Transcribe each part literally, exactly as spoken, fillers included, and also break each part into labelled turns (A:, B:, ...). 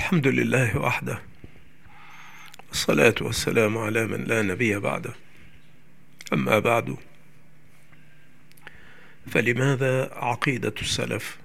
A: الحمد لله وحده، والصلاة والسلام على من لا نبي بعده. أما بعد، فلماذا عقيدة السلف؟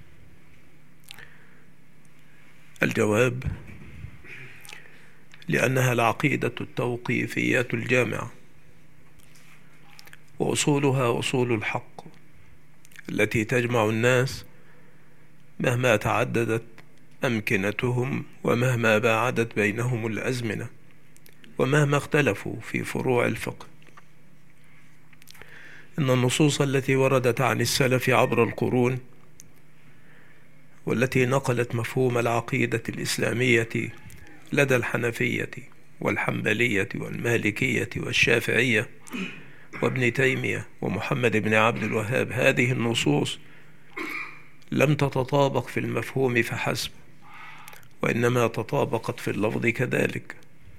A: الجواب: لأنها العقيدة التوقيفية الجامعة، وأصولها أصول الحق التي تجمع الناس مهما تعددت أمكنتهم، ومهما باعدت بينهم الأزمنة، ومهما اختلفوا في فروع الفقه. إن النصوص التي وردت عن السلف عبر القرون، والتي نقلت مفهوم العقيدة الإسلامية لدى الحنفية والحنبلية والمالكية والشافعية وابن تيمية ومحمد بن عبد الوهاب، هذه النصوص لم تتطابق في المفهوم فحسب، وإنما تطابقت في اللفظ كذلك.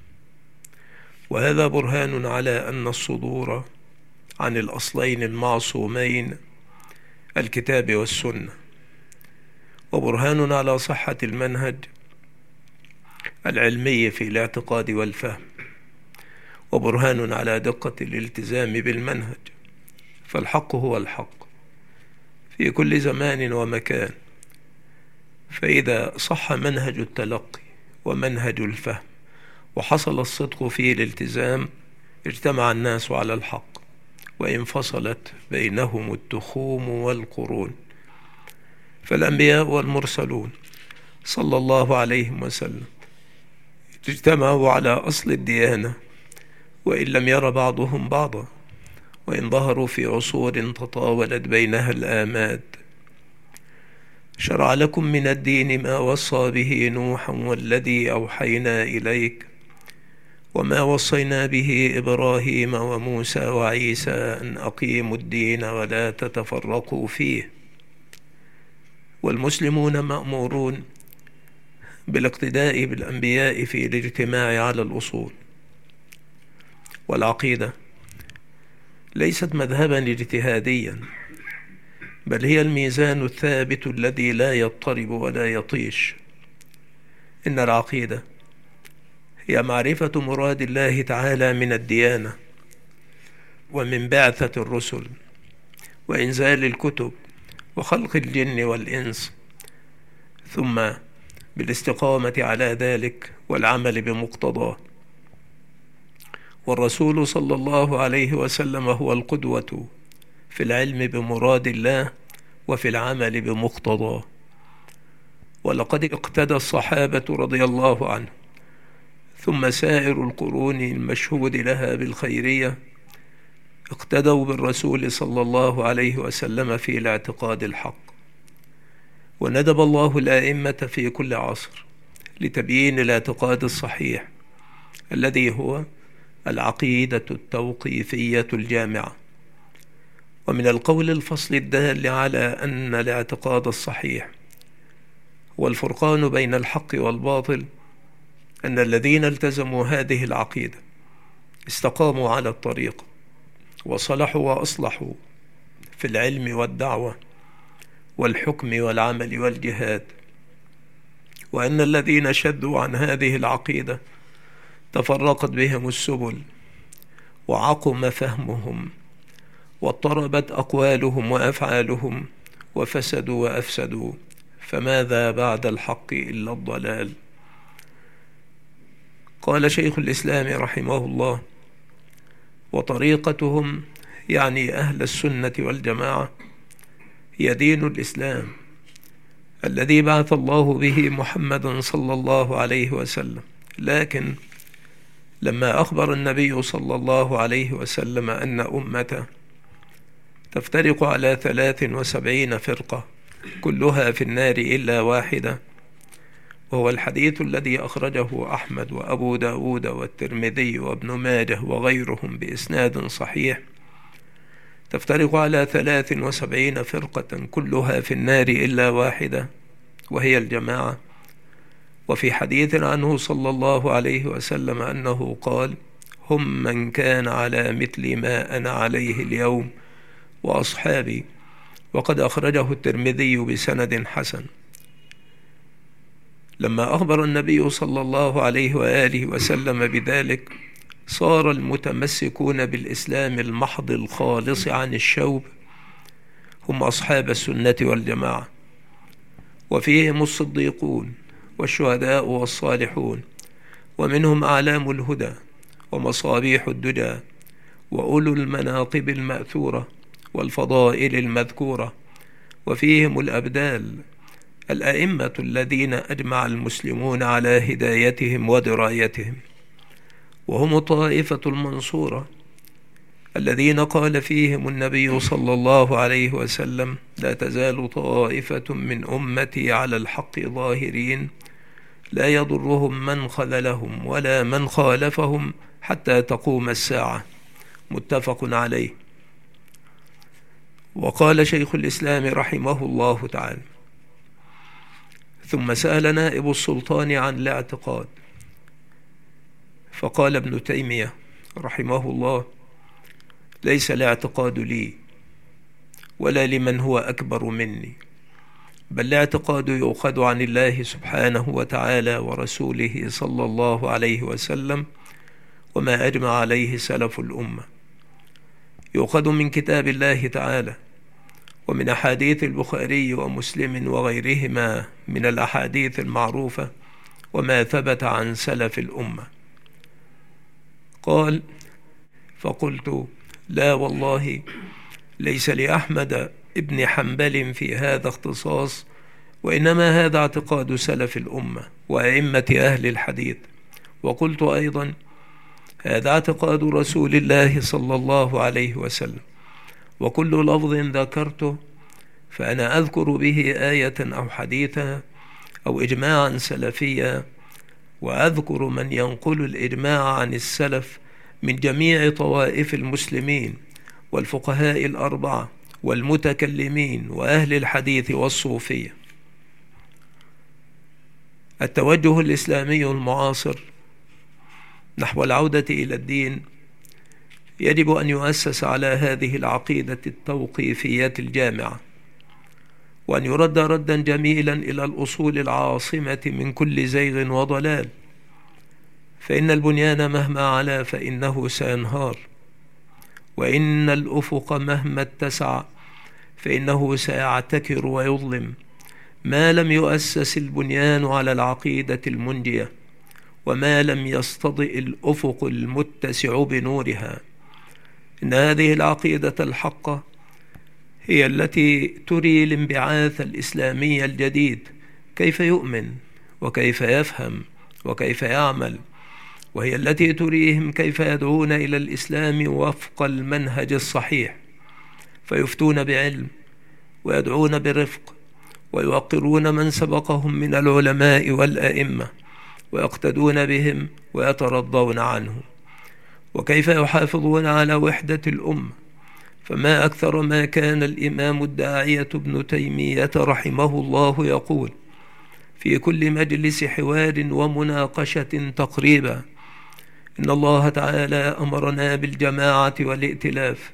A: وهذا برهان على أن الصدور عن الأصلين المعصومين الكتاب والسنة، وبرهان على صحة المنهج العلمي في الاعتقاد والفهم، وبرهان على دقة الالتزام بالمنهج. فالحق هو الحق في كل زمان ومكان، فإذا صح منهج التلقي ومنهج الفهم وحصل الصدق في الالتزام، اجتمع الناس على الحق، وانفصلت بينهم التخوم والقرون. فالأنبياء والمرسلون صلى الله عليهم وسلم اجتمعوا على أصل الديانة، وإن لم ير بعضهم بعضا، وإن ظهروا في عصور تطاولت بينها الآماد. شرع لكم من الدين ما وصى به نوحا والذي أوحينا إليك وما وصينا به إبراهيم وموسى وعيسى أن أقيموا الدين ولا تتفرقوا فيه. والمسلمون مأمورون بالاقتداء بالأنبياء في الاجتماع على الأصول. والعقيدة ليست مذهبا اجتهاديا، بل هي الميزان الثابت الذي لا يضطرب ولا يطيش. إن العقيدة هي معرفة مراد الله تعالى من الديانة، ومن بعثة الرسل، وإنزال الكتب، وخلق الجن والإنس، ثم بالاستقامة على ذلك والعمل بمقتضاه. والرسول صلى الله عليه وسلم هو القدوة في العلم بمراد الله وفي العمل بمقتضاه. ولقد اقتدى الصحابة رضي الله عنهم ثم سائر القرون المشهود لها بالخيرية اقتدوا بالرسول صلى الله عليه وسلم في الاعتقاد الحق. وندب الله الآئمة في كل عصر لتبيين الاعتقاد الصحيح الذي هو العقيدة التوقيفية الجامعة. ومن القول الفصل الدال على أن الاعتقاد الصحيح هو الفرقان بين الحق والباطل، أن الذين التزموا هذه العقيدة استقاموا على الطريق، وصلحوا وأصلحوا في العلم والدعوة والحكم والعمل والجهاد. وأن الذين شدوا عن هذه العقيدة تفرقت بهم السبل، وعقم فهمهم، واضطربت أقوالهم وأفعالهم، وفسدوا وأفسدوا، فماذا بعد الحق إلا الضلال. قال شيخ الإسلام رحمه الله: وطريقتهم، يعني أهل السنة والجماعة، هي دين الإسلام الذي بعث الله به محمدا صلى الله عليه وسلم. لكن لما أخبر النبي صلى الله عليه وسلم أن أمته تفترق على ثلاث وسبعين فرقة كلها في النار إلا واحدة، وهو الحديث الذي أخرجه أحمد وأبو داود والترمذي وابن ماجه وغيرهم بإسناد صحيح: تفترق على ثلاث وسبعين فرقة كلها في النار إلا واحدة، وهي الجماعة. وفي حديث عنه صلى الله عليه وسلم أنه قال: هم من كان على مثل ما أنا عليه اليوم وأصحابي. وقد أخرجه الترمذي بسند حسن. لما أخبر النبي صلى الله عليه وآله وسلم بذلك صار المتمسكون بالإسلام المحض الخالص عن الشوب هم أصحاب السنة والجماعة، وفيهم الصديقون والشهداء والصالحون، ومنهم أعلام الهدى ومصابيح الدجى وأولو المناقب المأثورة والفضائل المذكورة، وفيهم الأبدال الأئمة الذين أجمع المسلمون على هدايتهم ودرايتهم، وهم الطائفة المنصورة الذين قال فيهم النبي صلى الله عليه وسلم: لا تزال طائفة من أمتي على الحق ظاهرين لا يضرهم من خذلهم ولا من خالفهم حتى تقوم الساعة. متفق عليه. وقال شيخ الإسلام رحمه الله تعالى: ثم سأل نائب السلطان عن الاعتقاد، فقال ابن تيمية رحمه الله: ليس الاعتقاد لي ولا لمن هو أكبر مني، بل الاعتقاد يؤخذ عن الله سبحانه وتعالى ورسوله صلى الله عليه وسلم وما أجمع عليه سلف الأمة، يؤخذ من كتاب الله تعالى ومن أحاديث البخاري ومسلم وغيرهما من الأحاديث المعروفة وما ثبت عن سلف الأمة. قال: فقلت: لا والله، ليس لأحمد ابن حنبل في هذا اختصاص، وإنما هذا اعتقاد سلف الأمة وأئمة أهل الحديث. وقلت أيضا: هذا اعتقاد رسول الله صلى الله عليه وسلم، وكل لفظ ذكرته فأنا أذكر به آية أو حديثا أو إجماعا سلفيا، وأذكر من ينقل الإجماع عن السلف من جميع طوائف المسلمين والفقهاء الأربعة والمتكلمين وأهل الحديث والصوفية. التوجه الإسلامي المعاصر نحو العودة إلى الدين يجب أن يؤسس على هذه العقيدة التوقيفية الجامعة، وأن يرد ردا جميلا إلى الأصول العاصمة من كل زيغ وضلال، فإن البنيان مهما علا فإنه سينهار، وإن الأفق مهما اتسع فإنه سيعتكر ويظلم ما لم يؤسس البنيان على العقيدة المنجية، وما لم يستضئ الأفق المتسع بنورها. إن هذه العقيدة الحقة هي التي تري الانبعاث الإسلامي الجديد كيف يؤمن وكيف يفهم وكيف يعمل، وهي التي تريهم كيف يدعون إلى الإسلام وفق المنهج الصحيح، فيفتون بعلم ويدعون برفق ويوقرون من سبقهم من العلماء والأئمة ويقتدون بهم ويترضون عنهم، وكيف يحافظون على وحدة الأمة. فما أكثر ما كان الإمام الداعية ابن تيمية رحمه الله يقول في كل مجلس حوار ومناقشة تقريبا: إن الله تعالى أمرنا بالجماعة والائتلاف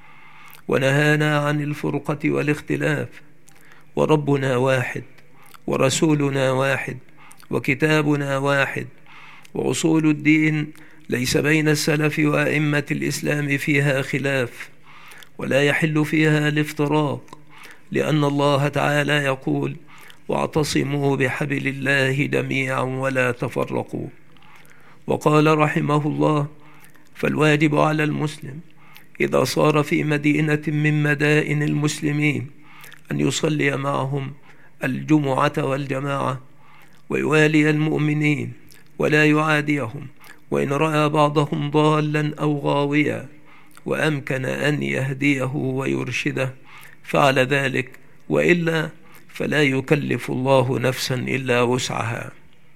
A: ونهانا عن الفرقة والاختلاف، وربنا واحد ورسولنا واحد وكتابنا واحد، وأصول الدين ليس بين السلف وأئمة الإسلام فيها خلاف، ولا يحل فيها الافتراق، لأن الله تعالى يقول: واعتصموا بحبل الله جميعا ولا تفرقوا. وقال رحمه الله: فالواجب على المسلم إذا صار في مدينة من مدائن المسلمين أن يصلي معهم الجمعة والجماعة، ويوالي المؤمنين ولا يعاديهم، وإن رأى بعضهم ضالا أو غاويا وأمكن أن يهديه ويرشده فعل ذلك، وإلا فلا يكلف الله نفسا إلا وسعها.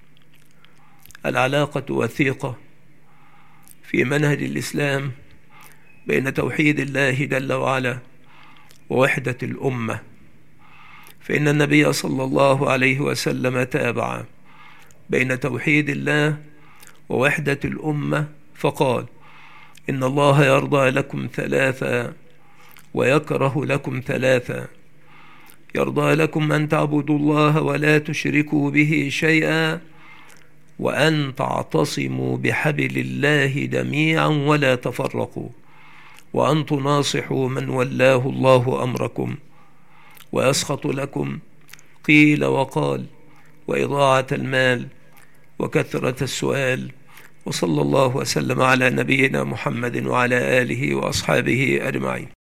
A: العلاقة وثيقة في منهج الإسلام بين توحيد الله جل وعلا ووحدة الأمة، فإن النبي صلى الله عليه وسلم تابع بين توحيد الله ووحدة الأمة فقال: إن الله يرضى لكم ثلاثا ويكره لكم ثلاثا: يرضى لكم أن تعبدوا الله ولا تشركوا به شيئا وأن تعتصموا بحبل الله جميعا ولا تفرقوا وأن تناصحوا من ولاه الله أمركم ويسخط لكم قيل وقال وإضاعة المال وكثرة السؤال. وصلى الله وسلم على نبينا محمد وعلى آله وأصحابه أجمعين.